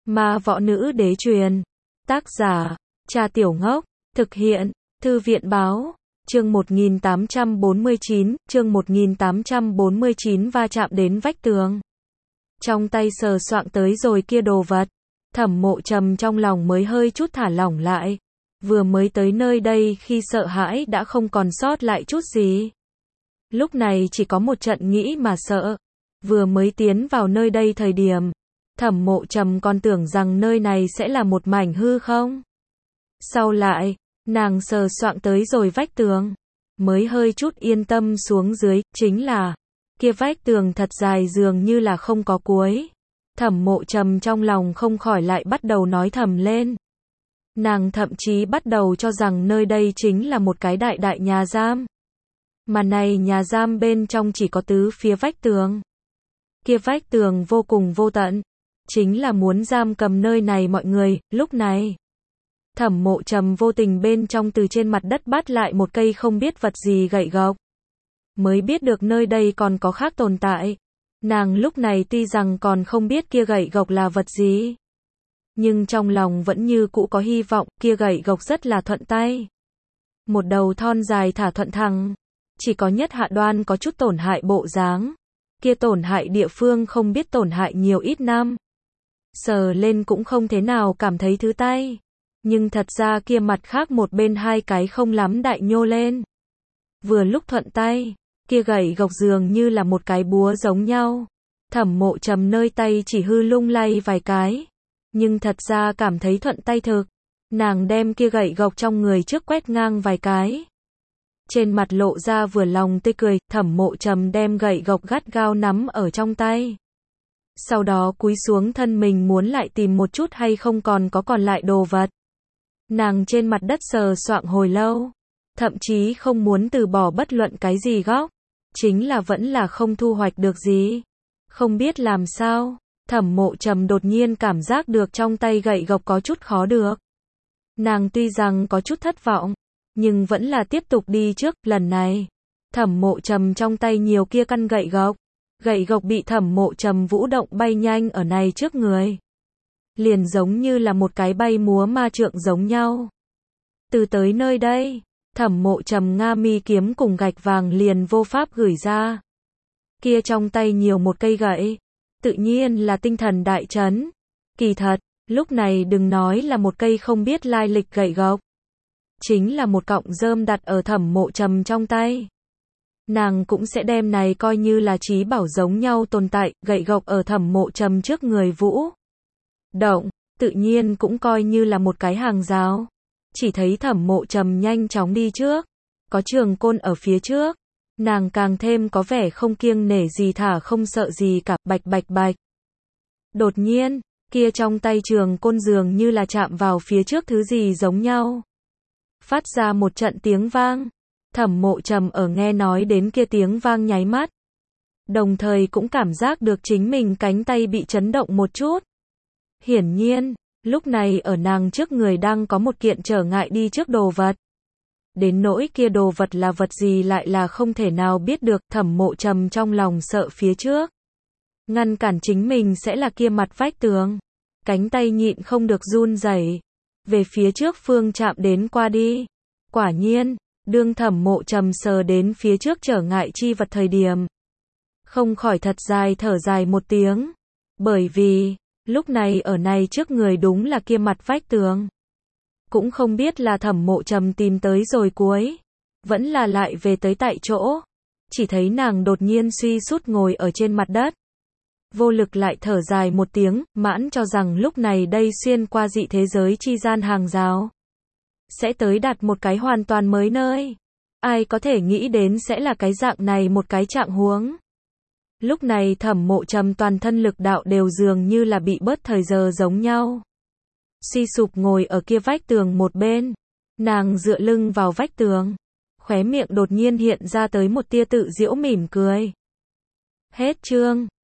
Ma võ nữ đế truyền. Tác giả, Cha Tiểu Ngốc. Thực hiện, Thư viện báo. Chương 1849, va chạm đến vách tường. Trong tay sờ soạng tới rồi kia đồ vật. Thẩm Mộ Trầm trong lòng mới hơi chút thả lỏng lại. Vừa mới tới nơi đây khi sợ hãi đã không còn sót lại chút gì. Lúc này chỉ có một trận nghĩ mà sợ. Vừa mới tiến vào nơi đây thời điểm, Thẩm Mộ Trầm còn tưởng rằng nơi này sẽ là một mảnh hư không. Sau lại, nàng sờ soạng tới rồi vách tường, mới hơi chút yên tâm xuống dưới, chính là, kia vách tường thật dài dường như là không có cuối. Thẩm Mộ Trầm trong lòng không khỏi lại bắt đầu nói thầm lên. Nàng thậm chí bắt đầu cho rằng nơi đây chính là một cái đại đại nhà giam. Mà này nhà giam bên trong chỉ có tứ phía vách tường. Kia vách tường vô cùng vô tận, chính là muốn giam cầm nơi này mọi người. Lúc này, Thẩm Mộ Trầm vô tình bên trong từ trên mặt đất bắt lại một cây không biết vật gì gậy gộc. Mới biết được nơi đây còn có khác tồn tại. Nàng lúc này tuy rằng còn không biết kia gậy gộc là vật gì, nhưng trong lòng vẫn như cũ có hy vọng. Kia gậy gộc rất là thuận tay. Một đầu thon dài thả thuận thẳng, chỉ có nhất hạ đoan có chút tổn hại bộ dáng. Kia tổn hại địa phương không biết tổn hại nhiều ít năm. Sờ lên cũng không thế nào cảm thấy thứ tay. Nhưng thật ra kia mặt khác một bên hai cái không lắm đại nhô lên. Vừa lúc thuận tay, kia gậy gộc dường như là một cái búa giống nhau. Thẩm Mộ Trầm nơi tay chỉ hư lung lay vài cái. Nhưng thật ra cảm thấy thuận tay thực. Nàng đem kia gậy gộc trong người trước quét ngang vài cái. Trên mặt lộ ra vừa lòng tươi cười. Thẩm Mộ Trầm đem gậy gộc gắt gao nắm ở trong tay. Sau đó cúi xuống thân mình muốn lại tìm một chút hay không còn lại đồ vật. Nàng trên mặt đất sờ soạng hồi lâu, thậm chí không muốn từ bỏ bất luận cái gì góc, chính là vẫn là không thu hoạch được gì. Không biết làm sao, Thẩm Mộ Trầm đột nhiên cảm giác được trong tay gậy gộc có chút khó được. Nàng tuy rằng có chút thất vọng, nhưng vẫn là tiếp tục đi trước. Lần này, Thẩm Mộ Trầm trong tay nhiều kia căn gậy gộc bị Thẩm Mộ Trầm vũ động bay nhanh ở này trước người. Liền giống như là một cái bay múa ma trượng giống nhau. Từ tới nơi đây, Thẩm Mộ Trầm nga mi kiếm cùng gạch vàng liền vô pháp gửi ra. Kia trong tay nhiều một cây gậy, tự nhiên là tinh thần đại chấn. Kỳ thật, lúc này đừng nói là một cây không biết lai lịch gậy gộc, chính là một cọng rơm đặt ở Thẩm Mộ Trầm trong tay, nàng cũng sẽ đem này coi như là trí bảo giống nhau tồn tại. Gậy gộc ở Thẩm Mộ Trầm trước người vũ động, tự nhiên cũng coi như là một cái hàng rào. Chỉ thấy Thẩm Mộ Trầm nhanh chóng đi trước, có trường côn ở phía trước, nàng càng thêm có vẻ không kiêng nể gì thả không sợ gì cả. Bạch bạch bạch. Đột nhiên, kia trong tay trường côn dường như là chạm vào phía trước thứ gì giống nhau, phát ra một trận tiếng vang. Thẩm Mộ Trầm ở nghe nói đến kia tiếng vang nháy mắt, đồng thời cũng cảm giác được chính mình cánh tay bị chấn động một chút. Hiển nhiên, lúc này ở nàng trước người đang có một kiện trở ngại đi trước đồ vật. Đến nỗi kia đồ vật là vật gì lại là không thể nào biết được. Thẩm Mộ Trầm trong lòng sợ phía trước ngăn cản chính mình sẽ là kia mặt vách tường. Cánh tay nhịn không được run rẩy, về phía trước phương chạm đến qua đi. Quả nhiên, đương Thẩm Mộ Trầm sờ đến phía trước trở ngại chi vật thời điểm, không khỏi thật dài thở dài một tiếng. Bởi vì, lúc này ở này trước người đúng là kia mặt vách tường. Cũng không biết là Thẩm Mộ Trầm tìm tới rồi cuối, vẫn là lại về tới tại chỗ. Chỉ thấy nàng đột nhiên suy sút ngồi ở trên mặt đất, vô lực lại thở dài một tiếng, mãn cho rằng lúc này đây xuyên qua dị thế giới chi gian hàng rào, sẽ tới đạt một cái hoàn toàn mới nơi. Ai có thể nghĩ đến sẽ là cái dạng này một cái trạng huống. Lúc này Thẩm Mộ Trầm toàn thân lực đạo đều dường như là bị bớt thời giờ giống nhau. Suy sụp ngồi ở kia vách tường một bên, nàng dựa lưng vào vách tường, khóe miệng đột nhiên hiện ra tới một tia tự giễu mỉm cười. Hết chương.